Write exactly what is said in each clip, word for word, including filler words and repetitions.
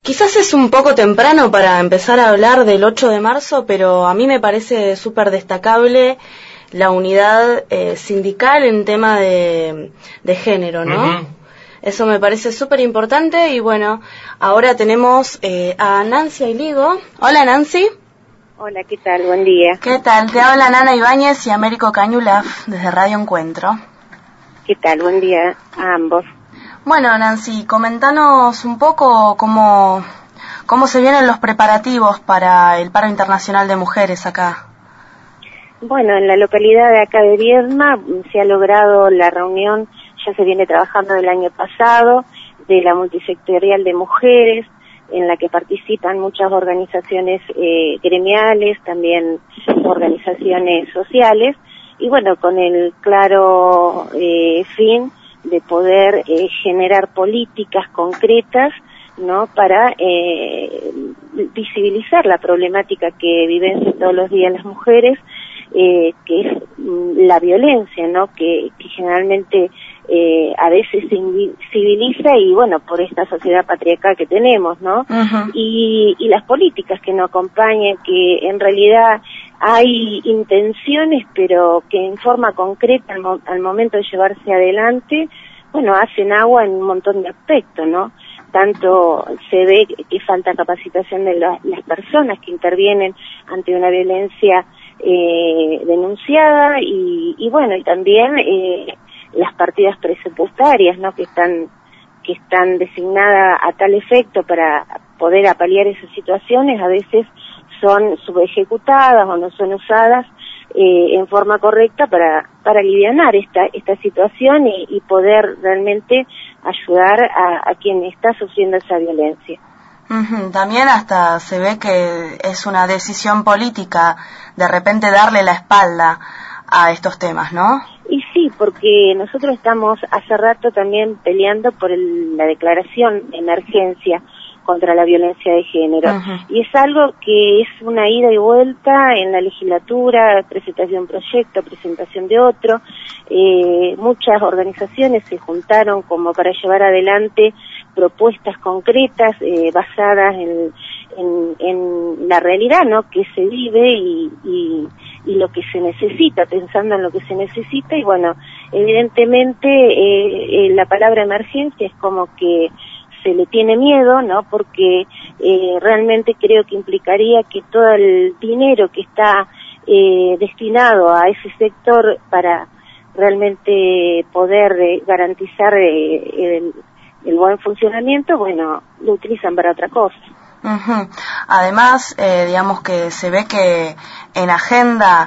quizás es un poco temprano para empezar a hablar del ocho de marzo, pero a mí me parece súper destacable la unidad eh, sindical en tema de, de género, ¿no? Uh-huh. Eso me parece súper importante y bueno, ahora tenemos eh, a Nancy Ailigo. Hola, Nancy. Hola, ¿qué tal? Buen día. ¿Qué tal? Te hablan Ana Ibáñez y Américo Cañulaf desde Radio Encuentro. ¿Qué tal? Buen día a ambos. Bueno, Nancy, comentanos un poco cómo, cómo se vienen los preparativos para el paro internacional de mujeres acá. Bueno, en la localidad de acá de Viedma se ha logrado la reunión, ya se viene trabajando del año pasado, de la multisectorial de mujeres, en la que participan muchas organizaciones eh, gremiales, también organizaciones sociales, y bueno, con el claro eh, fin de poder eh, generar políticas concretas, ¿no?, para eh, visibilizar la problemática que viven todos los días las mujeres, eh, que es la violencia, ¿no?, que, que generalmente eh, a veces se invisibiliza y bueno, por esta sociedad patriarcal que tenemos, ¿no? Uh-huh. Y, y las políticas que nos acompañan, que en realidad hay intenciones, pero que en forma concreta al, mo- al momento de llevarse adelante, bueno, hacen agua en un montón de aspectos, ¿no? Tanto se ve que falta capacitación de la, las personas que intervienen ante una violencia eh, denunciada y, y bueno, y también eh, las partidas presupuestarias, ¿no?, que están que están designadas a tal efecto para poder apaliar esas situaciones, a veces son subejecutadas o no son usadas eh, en forma correcta para para alivianar esta esta situación y, y poder realmente ayudar a, a quien está sufriendo esa violencia. Uh-huh. También hasta se ve que es una decisión política de repente darle la espalda a estos temas, ¿no? Y sí, porque nosotros estamos hace rato también peleando por el, la declaración de emergencia contra la violencia de género. Uh-huh. Y es algo que es una ida y vuelta en la legislatura, presentación de un proyecto, presentación de otro. Eh, muchas organizaciones se juntaron como para llevar adelante propuestas concretas eh, basadas en, en, en la realidad, ¿no?, que se vive y, y, y lo que se necesita, pensando en lo que se necesita. Y bueno, evidentemente eh, eh, la palabra emergencia es como que se le tiene miedo, ¿no?, porque eh, realmente creo que implicaría que todo el dinero que está eh, destinado a ese sector para realmente poder eh, garantizar eh, el, el buen funcionamiento, bueno, lo utilizan para otra cosa. Uh-huh. Además, eh, digamos que se ve que en agenda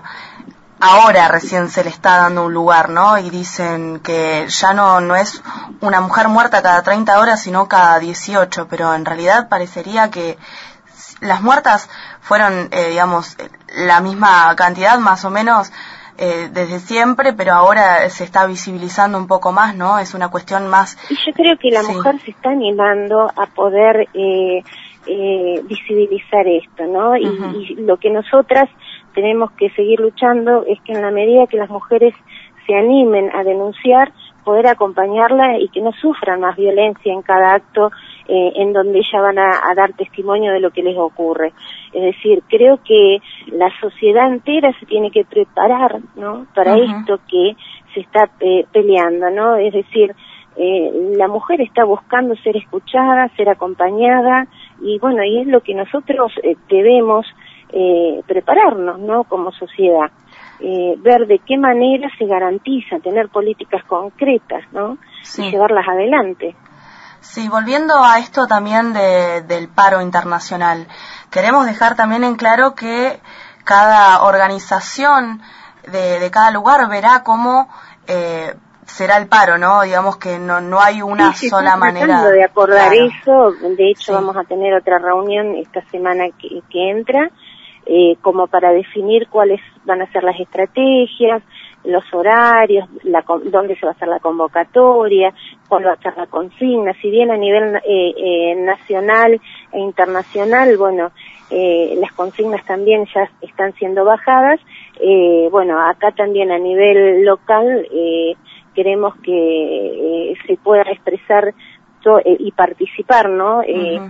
ahora recién se le está dando un lugar, ¿no? Y dicen que ya no no es una mujer muerta cada treinta horas, sino cada dieciocho, pero en realidad parecería que las muertas fueron, eh, digamos, la misma cantidad más o menos eh, desde siempre, pero ahora se está visibilizando un poco más, ¿no? Es una cuestión más... Y yo creo que la sí. mujer se está animando a poder eh, eh, visibilizar esto, ¿no? Y, uh-huh. y lo que nosotras tenemos que seguir luchando es que en la medida que las mujeres se animen a denunciar, poder acompañarla y que no sufran más violencia en cada acto eh, en donde ellas van a, a dar testimonio de lo que les ocurre. Es decir, creo que la sociedad entera se tiene que preparar, ¿no?, para uh-huh. esto que se está eh, peleando, ¿no? Es decir, eh, la mujer está buscando ser escuchada, ser acompañada, y bueno, y es lo que nosotros eh, debemos eh, prepararnos, ¿no?, como sociedad. Eh, ver de qué manera se garantiza tener políticas concretas, ¿no?, sí. y llevarlas adelante. Sí, volviendo a esto también de, del paro internacional, queremos dejar también en claro que cada organización de, de cada lugar verá cómo eh, será el paro, ¿no? Digamos que no no hay una sí, sola manera. Tratando de acordar claro. eso, de hecho sí. vamos a tener otra reunión esta semana que, que entra, eh, como para definir cuáles van a ser las estrategias, los horarios, la, dónde se va a hacer la convocatoria, cuál va a ser la consigna. Si bien a nivel eh, eh, nacional e internacional, bueno, eh, las consignas también ya están siendo bajadas, eh, bueno, acá también a nivel local eh, queremos que eh, se pueda expresar to, eh, y participar, ¿no?, eh, uh-huh.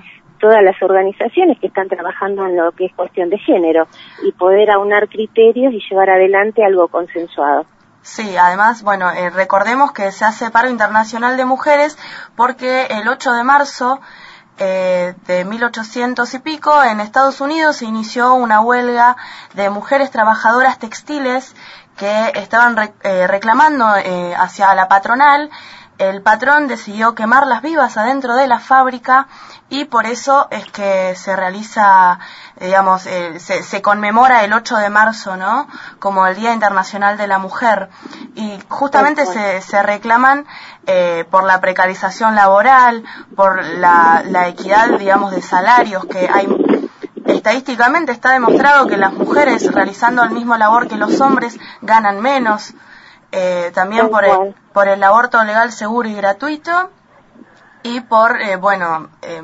todas las organizaciones que están trabajando en lo que es cuestión de género y poder aunar criterios y llevar adelante algo consensuado. Sí, además, bueno, eh, recordemos que se hace paro internacional de mujeres porque el ocho de marzo eh, de mil ochocientos y pico en Estados Unidos se inició una huelga de mujeres trabajadoras textiles que estaban re, eh, reclamando eh, hacia la patronal. El patrón decidió quemarlas vivas adentro de la fábrica y por eso es que se realiza, digamos, eh, se, se conmemora el ocho de marzo, ¿no? Como el Día Internacional de la Mujer. Y justamente se, se reclaman eh, por la precarización laboral, por la, la equidad, digamos, de salarios, que hay. Estadísticamente está demostrado que las mujeres realizando el mismo labor que los hombres ganan menos. Eh, también por el, por el aborto legal, seguro y gratuito y por, eh, bueno, eh,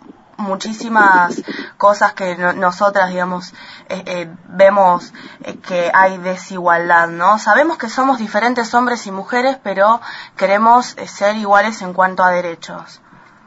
muchísimas cosas que no, nosotras, digamos, eh, eh, vemos eh, que hay desigualdad, ¿no? Sabemos que somos diferentes hombres y mujeres, pero queremos eh, ser iguales en cuanto a derechos.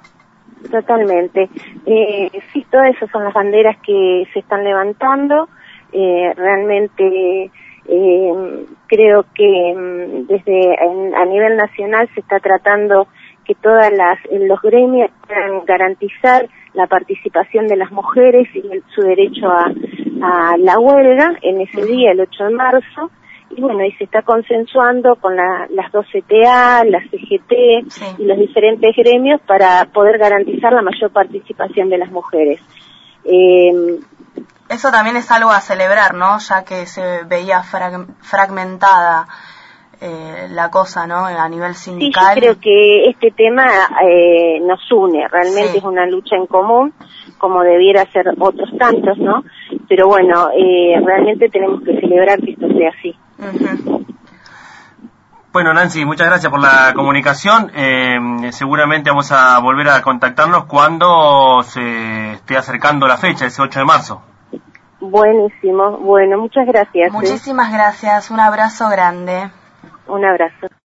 Totalmente. Eh, sí, todas esas son las banderas que se están levantando. Eh, realmente eh, creo que desde en, a nivel nacional se está tratando que todas las los gremios puedan garantizar la participación de las mujeres y el, su derecho a, a la huelga en ese día, el ocho de marzo. Y bueno, y se está consensuando con la, las dos C T A, la C G T sí. y los diferentes gremios para poder garantizar la mayor participación de las mujeres. Eh, Eso también es algo a celebrar, ¿no? Ya que se veía frag, fragmentada eh, la cosa, ¿no? A nivel sindical. Sí, yo creo que este tema eh, nos une, realmente sí. es una lucha en común, como debiera ser otros tantos, ¿no? Pero bueno, eh, realmente tenemos que celebrar que esto sea así. Uh-huh. Bueno, Nancy, muchas gracias por la comunicación. Eh, seguramente vamos a volver a contactarnos cuando se esté acercando la fecha, ese ocho de marzo. Buenísimo. Bueno, muchas gracias. Muchísimas ¿eh? gracias. Un abrazo grande. Un abrazo.